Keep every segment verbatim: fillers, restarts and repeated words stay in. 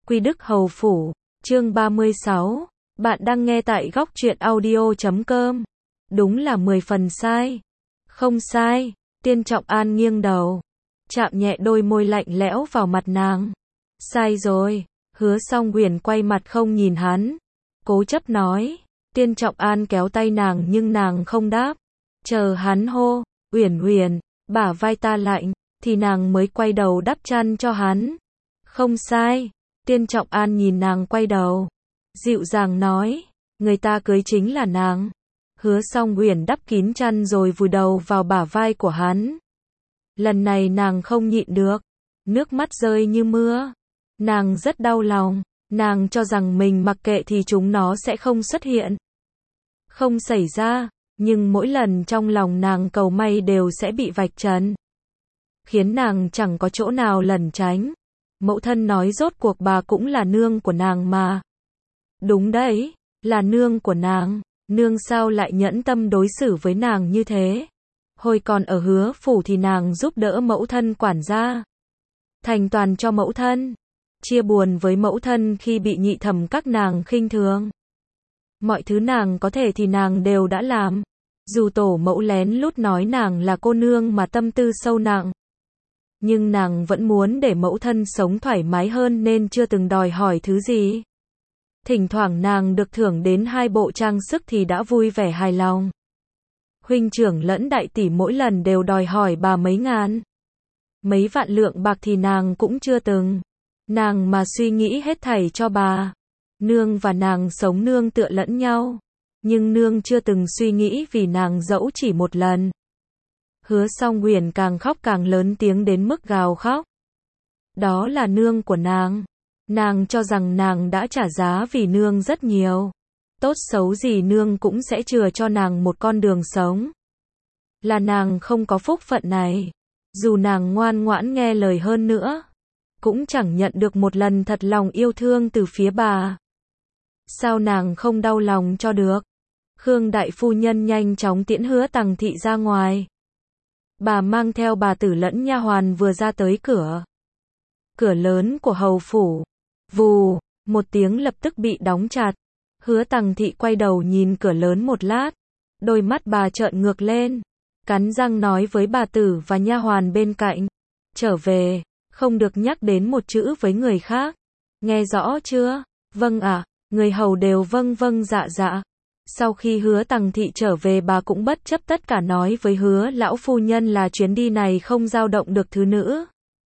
Quy Đức Hầu Phủ, chương ba mươi sáu. Bạn đang nghe tại góc truyện audio chấm com. Đúng là mười phần sai. Không sai. Tiên Trọng An nghiêng đầu, chạm nhẹ đôi môi lạnh lẽo vào mặt nàng. Sai rồi. Hứa Song Uyển quay mặt không nhìn hắn, cố chấp nói. Tiên Trọng An kéo tay nàng nhưng nàng không đáp. Chờ hắn hô, Uyển Uyển, bả vai ta lạnh, thì nàng mới quay đầu đắp chăn cho hắn. Không sai. Tiên Trọng An nhìn nàng quay đầu, dịu dàng nói, người ta cưới chính là nàng. Hứa Song Uyển đắp kín chăn rồi vùi đầu vào bả vai của hắn. Lần này nàng không nhịn được, nước mắt rơi như mưa. Nàng rất đau lòng, nàng cho rằng mình mặc kệ thì chúng nó sẽ không xuất hiện, không xảy ra, nhưng mỗi lần trong lòng nàng cầu may đều sẽ bị vạch trần, khiến nàng chẳng có chỗ nào lẩn tránh. Mẫu thân nói rốt cuộc bà cũng là nương của nàng mà. Đúng đấy, là nương của nàng, nương sao lại nhẫn tâm đối xử với nàng như thế. Hồi còn ở Hứa Phủ thì nàng giúp đỡ mẫu thân quản gia, thành toàn cho mẫu thân, chia buồn với mẫu thân khi bị nhị thẩm các nàng khinh thường. Mọi thứ nàng có thể thì nàng đều đã làm. Dù tổ mẫu lén lút nói nàng là cô nương mà tâm tư sâu nặng, nhưng nàng vẫn muốn để mẫu thân sống thoải mái hơn nên chưa từng đòi hỏi thứ gì. Thỉnh thoảng nàng được thưởng đến hai bộ trang sức thì đã vui vẻ hài lòng. Huynh trưởng lẫn đại tỷ mỗi lần đều đòi hỏi bà mấy ngàn, mấy vạn lượng bạc thì nàng cũng chưa từng. Nàng mà suy nghĩ hết thảy cho bà. Nương và nàng sống nương tựa lẫn nhau, nhưng nương chưa từng suy nghĩ vì nàng dẫu chỉ một lần. Hứa Song Uyển càng khóc càng lớn tiếng đến mức gào khóc. Đó là nương của nàng. Nàng cho rằng nàng đã trả giá vì nương rất nhiều. Tốt xấu gì nương cũng sẽ chừa cho nàng một con đường sống. Là nàng không có phúc phận này. Dù nàng ngoan ngoãn nghe lời hơn nữa, cũng chẳng nhận được một lần thật lòng yêu thương từ phía bà. Sao nàng không đau lòng cho được? Khương đại phu nhân nhanh chóng tiễn Hứa Tằng thị ra ngoài. Bà mang theo bà tử lẫn nha hoàn vừa ra tới cửa. Cửa lớn của hầu phủ, vù, một tiếng lập tức bị đóng chặt. Hứa Tằng thị quay đầu nhìn cửa lớn một lát, đôi mắt bà trợn ngược lên, cắn răng nói với bà tử và nha hoàn bên cạnh, trở về, không được nhắc đến một chữ với người khác. Nghe rõ chưa? Vâng ạ. À, người hầu đều vâng vâng dạ dạ. Sau khi Hứa Tằng thị trở về bà cũng bất chấp tất cả nói với Hứa lão phu nhân là chuyến đi này không dao động được thứ nữ.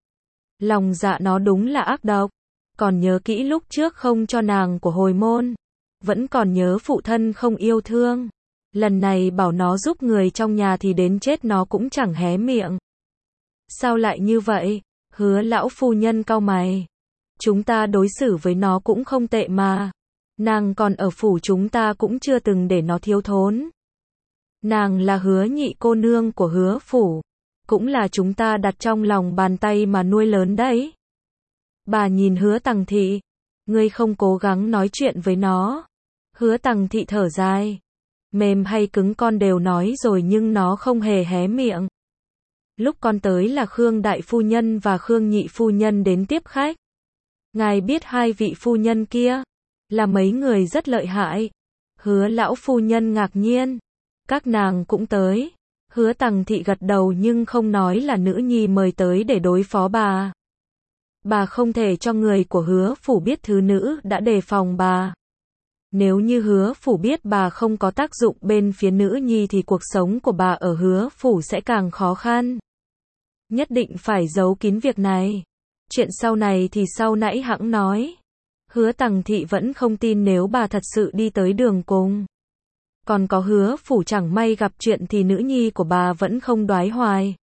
Lòng dạ nó đúng là ác độc. Còn nhớ kỹ lúc trước không cho nàng của hồi môn. Vẫn còn nhớ phụ thân không yêu thương. Lần này bảo nó giúp người trong nhà thì đến chết nó cũng chẳng hé miệng. Sao lại như vậy? Hứa lão phu nhân cau mày. Chúng ta đối xử với nó cũng không tệ mà. Nàng còn ở phủ chúng ta cũng chưa từng để nó thiếu thốn. Nàng là Hứa nhị cô nương của Hứa Phủ, cũng là chúng ta đặt trong lòng bàn tay mà nuôi lớn đấy. Bà nhìn Hứa Tằng thị, ngươi không cố gắng nói chuyện với nó. Hứa Tằng thị thở dài, mềm hay cứng con đều nói rồi nhưng nó không hề hé miệng. Lúc con tới là Khương đại phu nhân và Khương nhị phu nhân đến tiếp khách. Ngài biết hai vị phu nhân kia là mấy người rất lợi hại. Hứa lão phu nhân ngạc nhiên, các nàng cũng tới. Hứa Tằng thị gật đầu nhưng không nói là nữ nhi mời tới để đối phó bà. Bà không thể cho người của Hứa Phủ biết thứ nữ đã đề phòng bà. Nếu như Hứa Phủ biết bà không có tác dụng bên phía nữ nhi thì cuộc sống của bà ở Hứa Phủ sẽ càng khó khăn. Nhất định phải giấu kín việc này. Chuyện sau này thì sau nãy hẵng nói. Hứa Tằng thị vẫn không tin nếu bà thật sự đi tới đường cùng. Còn có Hứa Phủ chẳng may gặp chuyện thì nữ nhi của bà vẫn không đoái hoài.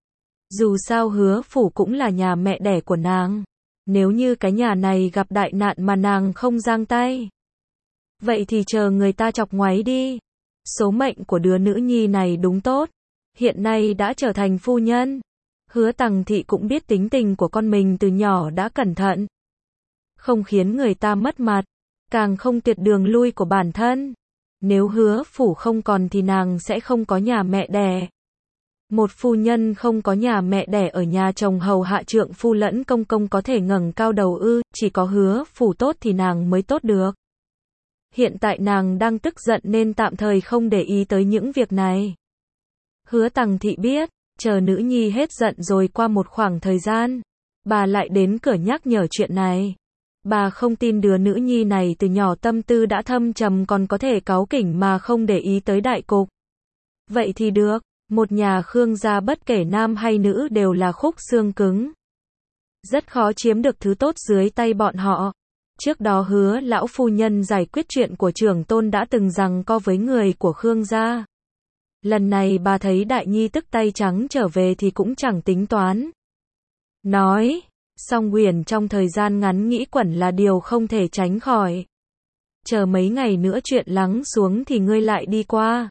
Dù sao Hứa Phủ cũng là nhà mẹ đẻ của nàng. Nếu như cái nhà này gặp đại nạn mà nàng không giang tay, vậy thì chờ người ta chọc ngoáy đi. Số mệnh của đứa nữ nhi này đúng tốt, hiện nay đã trở thành phu nhân. Hứa Tằng thị cũng biết tính tình của con mình từ nhỏ đã cẩn thận, không khiến người ta mất mặt, càng không tuyệt đường lui của bản thân. Nếu Hứa Phủ không còn thì nàng sẽ không có nhà mẹ đẻ. Một phu nhân không có nhà mẹ đẻ ở nhà chồng hầu hạ trượng phu lẫn công công có thể ngẩng cao đầu ư, chỉ có Hứa Phủ tốt thì nàng mới tốt được. Hiện tại nàng đang tức giận nên tạm thời không để ý tới những việc này. Hứa Tằng Thị biết, chờ nữ nhi hết giận rồi qua một khoảng thời gian, bà lại đến cửa nhắc nhở chuyện này. Bà không tin đứa nữ nhi này từ nhỏ tâm tư đã thâm trầm còn có thể cáu kỉnh mà không để ý tới đại cục. Vậy thì được, một nhà Khương gia bất kể nam hay nữ đều là khúc xương cứng. Rất khó chiếm được thứ tốt dưới tay bọn họ. Trước đó Hứa lão phu nhân giải quyết chuyện của trưởng tôn đã từng giằng co với người của Khương gia. Lần này bà thấy đại nhi tức tay trắng trở về thì cũng chẳng tính toán. Nói, song Huyền trong thời gian ngắn nghĩ quẩn là điều không thể tránh khỏi. Chờ mấy ngày nữa chuyện lắng xuống thì ngươi lại đi qua.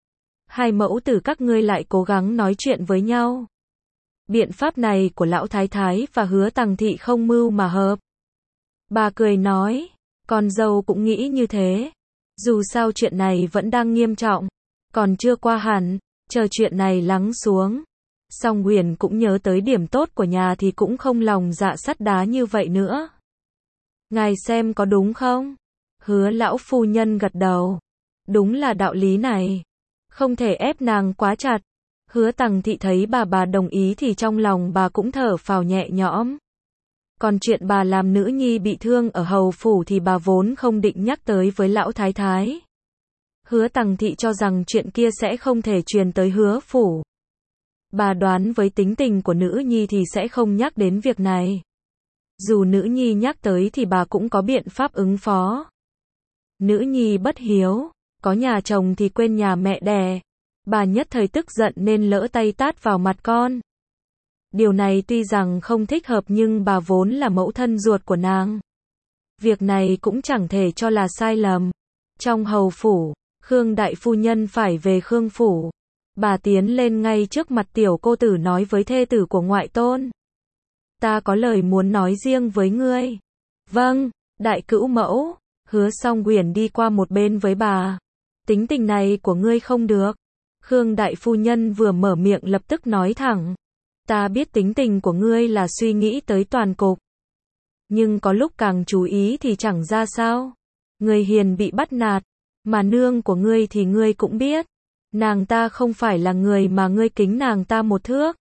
Hai mẫu tử các ngươi lại cố gắng nói chuyện với nhau. Biện pháp này của lão thái thái và Hứa Tằng Thị không mưu mà hợp. Bà cười nói, con dâu cũng nghĩ như thế. Dù sao chuyện này vẫn đang nghiêm trọng, còn chưa qua hẳn, chờ chuyện này lắng xuống. Song Huyền cũng nhớ tới điểm tốt của nhà thì cũng không lòng dạ sắt đá như vậy nữa. Ngài xem có đúng không? Hứa lão phu nhân gật đầu. Đúng là đạo lý này. Không thể ép nàng quá chặt. Hứa Tằng Thị thấy bà bà đồng ý thì trong lòng bà cũng thở phào nhẹ nhõm. Còn chuyện bà làm nữ nhi bị thương ở hầu phủ thì bà vốn không định nhắc tới với lão thái thái. Hứa Tằng Thị cho rằng chuyện kia sẽ không thể truyền tới Hứa phủ. Bà đoán với tính tình của nữ nhi thì sẽ không nhắc đến việc này. Dù nữ nhi nhắc tới thì bà cũng có biện pháp ứng phó. Nữ nhi bất hiếu, có nhà chồng thì quên nhà mẹ đẻ. Bà nhất thời tức giận nên lỡ tay tát vào mặt con. Điều này tuy rằng không thích hợp nhưng bà vốn là mẫu thân ruột của nàng. Việc này cũng chẳng thể cho là sai lầm. Trong hầu phủ, Khương đại phu nhân phải về Khương phủ. Bà tiến lên ngay trước mặt tiểu cô tử nói với thê tử của ngoại tôn. Ta có lời muốn nói riêng với ngươi. Vâng, đại cữu mẫu. Hứa Song Huyền đi qua một bên với bà. Tính tình này của ngươi không được. Khương đại phu nhân vừa mở miệng lập tức nói thẳng. Ta biết tính tình của ngươi là suy nghĩ tới toàn cục. Nhưng có lúc càng chú ý thì chẳng ra sao. Người hiền bị bắt nạt. Mà nương của ngươi thì ngươi cũng biết. Nàng ta không phải là người mà ngươi kính nàng ta một thước.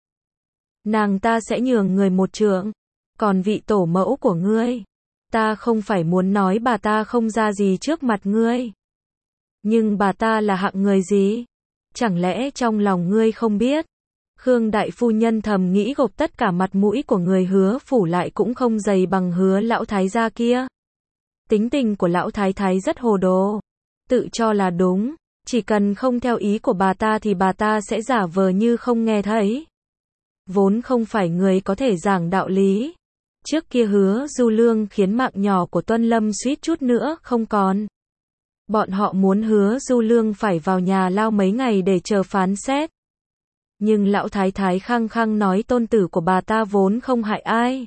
Nàng ta sẽ nhường người một trượng. Còn vị tổ mẫu của ngươi, ta không phải muốn nói bà ta không ra gì trước mặt ngươi. Nhưng bà ta là hạng người gì? Chẳng lẽ trong lòng ngươi không biết? Khương đại phu nhân thầm nghĩ gộp tất cả mặt mũi của người Hứa phủ lại cũng không dày bằng Hứa lão thái gia kia. Tính tình của lão thái thái rất hồ đồ. Tự cho là đúng. Chỉ cần không theo ý của bà ta thì bà ta sẽ giả vờ như không nghe thấy. Vốn không phải người có thể giảng đạo lý. Trước kia Hứa Du Lương khiến mạng nhỏ của Tuân Lâm suýt chút nữa không còn. Bọn họ muốn Hứa Du Lương phải vào nhà lao mấy ngày để chờ phán xét. Nhưng lão thái thái khăng khăng nói tôn tử của bà ta vốn không hại ai.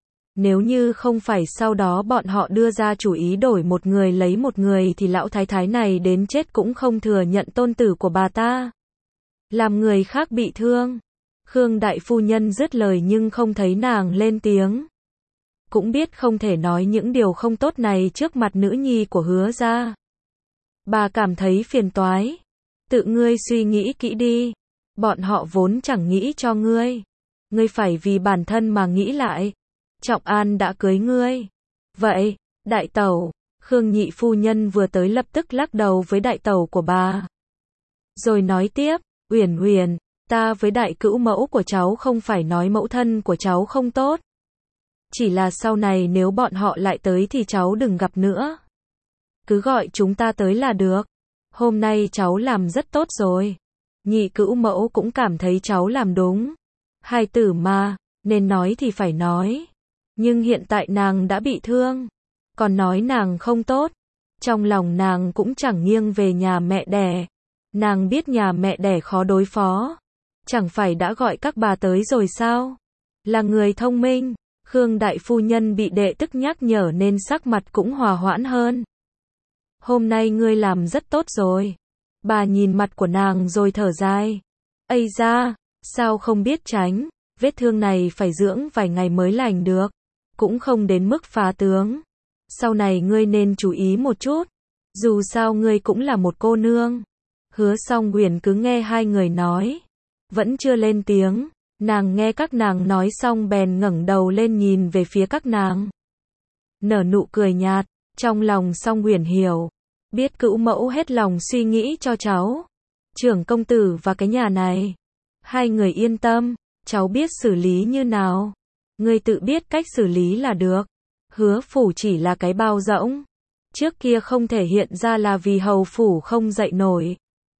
Nếu như không phải sau đó bọn họ đưa ra chủ ý đổi một người lấy một người thì lão thái thái này đến chết cũng không thừa nhận tôn tử của bà ta. Làm người khác bị thương. Khương đại phu nhân dứt lời nhưng không thấy nàng lên tiếng. Cũng biết không thể nói những điều không tốt này trước mặt nữ nhi của Hứa gia. Bà cảm thấy phiền toái. Tự ngươi suy nghĩ kỹ đi. Bọn họ vốn chẳng nghĩ cho ngươi. Ngươi phải vì bản thân mà nghĩ lại. Trọng An đã cưới ngươi. Vậy, đại tẩu, Khương nhị phu nhân vừa tới lập tức lắc đầu với đại tẩu của bà. Rồi nói tiếp, Uyển Uyển, ta với đại cữu mẫu của cháu không phải nói mẫu thân của cháu không tốt. Chỉ là sau này nếu bọn họ lại tới thì cháu đừng gặp nữa. Cứ gọi chúng ta tới là được. Hôm nay cháu làm rất tốt rồi. Nhị cữu mẫu cũng cảm thấy cháu làm đúng. Hai tử mà, nên nói thì phải nói. Nhưng hiện tại nàng đã bị thương. Còn nói nàng không tốt. Trong lòng nàng cũng chẳng nghiêng về nhà mẹ đẻ. Nàng biết nhà mẹ đẻ khó đối phó. Chẳng phải đã gọi các bà tới rồi sao? Là người thông minh. Khương đại phu nhân bị đệ tức nhắc nhở nên sắc mặt cũng hòa hoãn hơn. Hôm nay ngươi làm rất tốt rồi. Bà nhìn mặt của nàng rồi thở dài. Ây da, Sao không biết tránh, vết thương này phải dưỡng vài ngày mới lành được, cũng không đến mức phá tướng. Sau này ngươi nên chú ý một chút, dù sao ngươi cũng là một cô nương. Hứa Song Huyền cứ nghe hai người nói, vẫn chưa lên tiếng, nàng nghe các nàng nói xong bèn ngẩng đầu lên nhìn về phía các nàng. Nở nụ cười nhạt, trong lòng Song Huyền hiểu, biết cữu mẫu hết lòng suy nghĩ cho cháu, trưởng công tử và cái nhà này. Hai người yên tâm, cháu biết xử lý như nào, ngươi tự biết cách xử lý là được. Hứa phủ chỉ là cái bao rỗng, trước kia không thể hiện ra là vì hầu phủ không dậy nổi.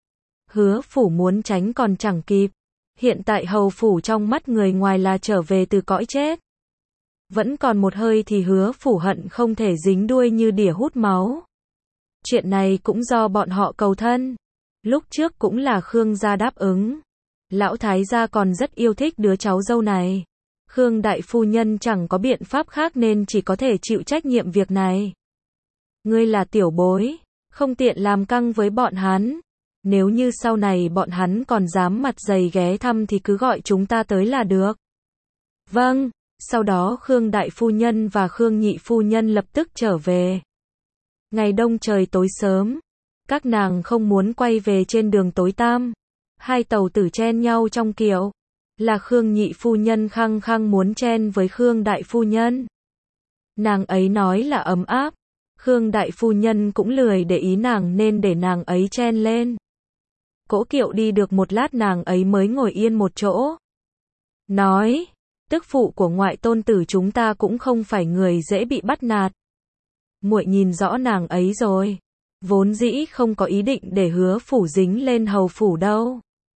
Hứa phủ muốn tránh còn chẳng kịp, hiện tại hầu phủ trong mắt người ngoài là trở về từ cõi chết. Vẫn còn một hơi thì hứa phủ hận không thể dính đuôi như đỉa hút máu. Chuyện này cũng do bọn họ cầu thân, lúc trước cũng là Khương gia đáp ứng. Lão thái gia còn rất yêu thích đứa cháu dâu này. Khương đại phu nhân chẳng có biện pháp khác nên chỉ có thể chịu trách nhiệm việc này. Ngươi là tiểu bối, không tiện làm căng với bọn hắn. Nếu như sau này bọn hắn còn dám mặt dày ghé thăm thì cứ gọi chúng ta tới là được. Vâng, sau đó Khương đại phu nhân và Khương nhị phu nhân lập tức trở về. Ngày đông trời tối sớm, các nàng không muốn quay về trên đường tối tăm. Hai tàu tử chen nhau trong kiệu, là Khương nhị phu nhân khăng khăng muốn chen với Khương đại phu nhân. Nàng ấy nói là ấm áp, Khương đại phu nhân cũng lười để ý nàng nên để nàng ấy chen lên. Cỗ kiệu đi được một lát nàng ấy mới ngồi yên một chỗ. Nói, tức phụ của ngoại tôn tử chúng ta cũng không phải người dễ bị bắt nạt. Muội nhìn rõ nàng ấy rồi, vốn dĩ không có ý định để hứa phủ dính lên hầu phủ đâu.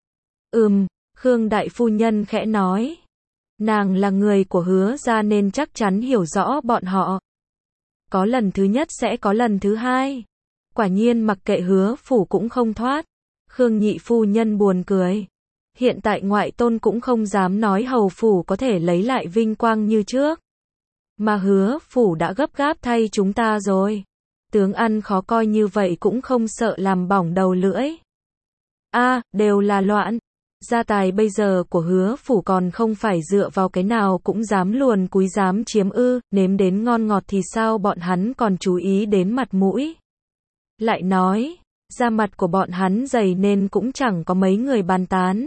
Ừm, Khương đại phu nhân khẽ nói. Nàng là người của hứa gia nên chắc chắn hiểu rõ bọn họ. Có lần thứ nhất sẽ có lần thứ hai. Quả nhiên mặc kệ hứa phủ cũng không thoát. Khương nhị phu nhân buồn cười. Hiện tại ngoại tôn cũng không dám nói hầu phủ có thể lấy lại vinh quang như trước. Mà hứa phủ đã gấp gáp thay chúng ta rồi. Tướng ăn khó coi như vậy cũng không sợ làm bỏng đầu lưỡi. A, à, đều là loạn. Gia tài bây giờ của hứa phủ còn không phải dựa vào cái nào cũng dám luồn cúi dám chiếm ư, nếm đến ngon ngọt thì sao bọn hắn còn chú ý đến mặt mũi. Lại nói, da mặt của bọn hắn dày nên cũng chẳng có mấy người bàn tán.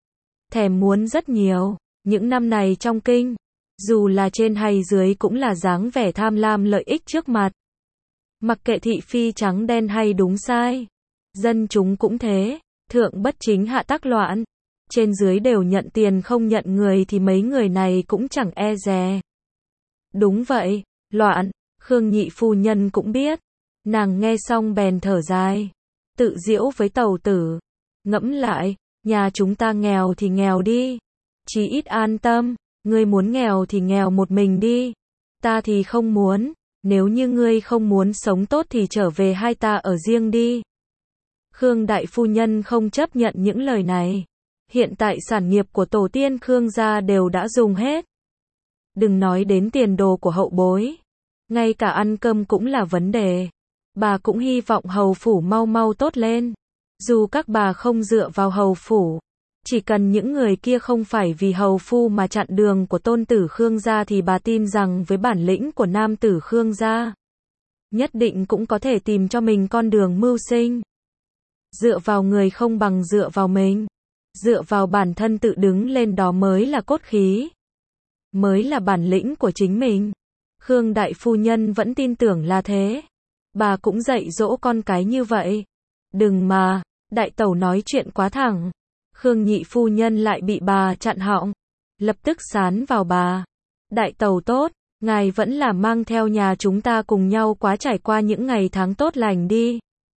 Thèm muốn rất nhiều, những năm này trong kinh, dù là trên hay dưới cũng là dáng vẻ tham lam lợi ích trước mặt. Mặc kệ thị phi trắng đen hay đúng sai, dân chúng cũng thế, thượng bất chính hạ tác loạn. Trên dưới đều nhận tiền không nhận người thì mấy người này cũng chẳng e dè. Đúng vậy, loạn, Khương nhị phu nhân cũng biết. Nàng nghe xong bèn thở dài, tự giễu với tàu tử. Ngẫm lại, nhà chúng ta nghèo thì nghèo đi. Chí ít an tâm, ngươi muốn nghèo thì nghèo một mình đi. Ta thì không muốn, nếu như ngươi không muốn sống tốt thì trở về hai ta ở riêng đi. Khương đại phu nhân không chấp nhận những lời này. Hiện tại sản nghiệp của tổ tiên Khương gia đều đã dùng hết. Đừng nói đến tiền đồ của hậu bối. Ngay cả ăn cơm cũng là vấn đề. Bà cũng hy vọng hầu phủ mau mau tốt lên. Dù các bà không dựa vào hầu phủ, chỉ cần những người kia không phải vì hầu phu mà chặn đường của tôn tử Khương gia thì bà tin rằng với bản lĩnh của nam tử Khương gia, nhất định cũng có thể tìm cho mình con đường mưu sinh. Dựa vào người không bằng dựa vào mình. Dựa vào bản thân tự đứng lên đó mới là cốt khí. Mới là bản lĩnh của chính mình. Khương đại phu nhân vẫn tin tưởng là thế. Bà cũng dạy dỗ con cái như vậy. Đừng mà, đại tẩu nói chuyện quá thẳng. Khương nhị phu nhân lại bị bà chặn họng. Lập tức sán vào bà. Đại tẩu tốt, ngài vẫn là mang theo nhà chúng ta cùng nhau quá trải qua những ngày tháng tốt lành đi.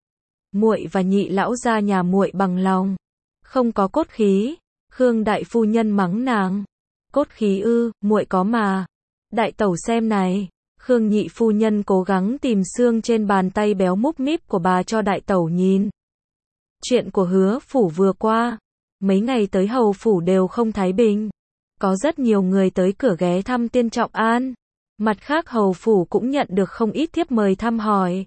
Muội và nhị lão gia nhà muội bằng lòng. Không có cốt khí. Khương đại phu nhân mắng nàng. Cốt khí ư, muội có mà. Đại tẩu xem này. Khương nhị phu nhân cố gắng tìm xương trên bàn tay béo múp míp của bà cho đại tẩu nhìn. Chuyện của hứa phủ vừa qua. Mấy ngày tới hầu phủ đều không thái bình. Có rất nhiều người tới cửa ghé thăm Tiên Trọng An. Mặt khác hầu phủ cũng nhận được không ít thiếp mời thăm hỏi.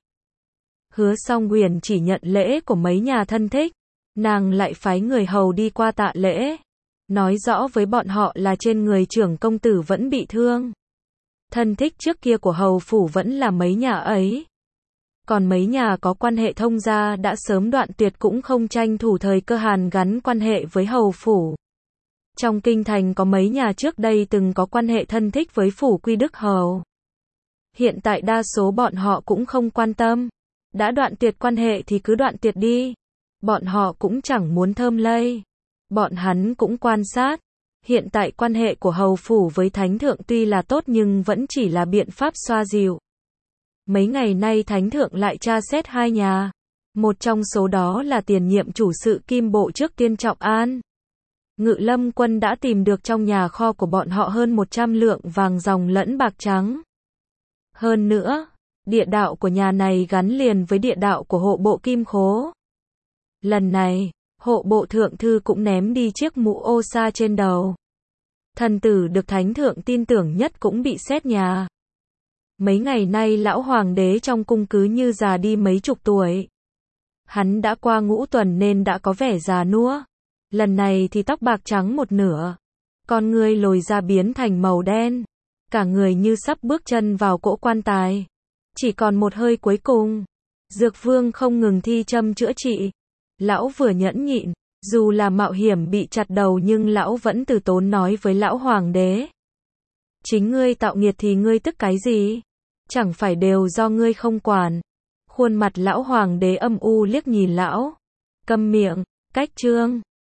Hứa Song Huyền chỉ nhận lễ của mấy nhà thân thích. Nàng lại phái người hầu đi qua tạ lễ. nói rõ với bọn họ là trên người trưởng công tử vẫn bị thương. Thân thích trước kia của hầu phủ vẫn là mấy nhà ấy. Còn mấy nhà có quan hệ thông gia đã sớm đoạn tuyệt cũng không tranh thủ thời cơ hàn gắn quan hệ với hầu phủ. Trong kinh thành có mấy nhà trước đây từng có quan hệ thân thích với phủ Quy Đức Hầu. Hiện tại đa số bọn họ cũng không quan tâm. Đã đoạn tuyệt quan hệ thì cứ đoạn tuyệt đi. Bọn họ cũng chẳng muốn thơm lây. Bọn hắn cũng quan sát. Hiện tại quan hệ của hầu phủ với thánh thượng tuy là tốt nhưng vẫn chỉ là biện pháp xoa dịu. Mấy ngày nay thánh thượng lại tra xét hai nhà. Một trong số đó là tiền nhiệm chủ sự Kim Bộ trước Tiên Trọng An. Ngự Lâm Quân đã tìm được trong nhà kho của bọn họ hơn một trăm lượng vàng ròng lẫn bạc trắng. Hơn nữa, địa đạo của nhà này gắn liền với địa đạo của hộ bộ Kim Khố. Lần này, hộ bộ thượng thư cũng ném đi chiếc mũ ô sa trên đầu. Thần tử được thánh thượng tin tưởng nhất cũng bị xét nhà. Mấy ngày nay lão hoàng đế trong cung cứ như già đi mấy chục tuổi. Hắn đã qua ngũ tuần nên đã có vẻ già nua. Lần này thì tóc bạc trắng một nửa. Con ngươi lồi ra biến thành màu đen. Cả người như sắp bước chân vào cỗ quan tài. Chỉ còn một hơi cuối cùng. Dược vương không ngừng thi châm chữa trị. Lão vừa nhẫn nhịn. Dù là mạo hiểm bị chặt đầu nhưng lão vẫn từ tốn nói với lão hoàng đế. Chính ngươi tạo nghiệt thì ngươi tức cái gì? Chẳng phải đều do ngươi không quản. Khuôn mặt lão hoàng đế âm u liếc nhìn lão. Câm miệng, cách trương.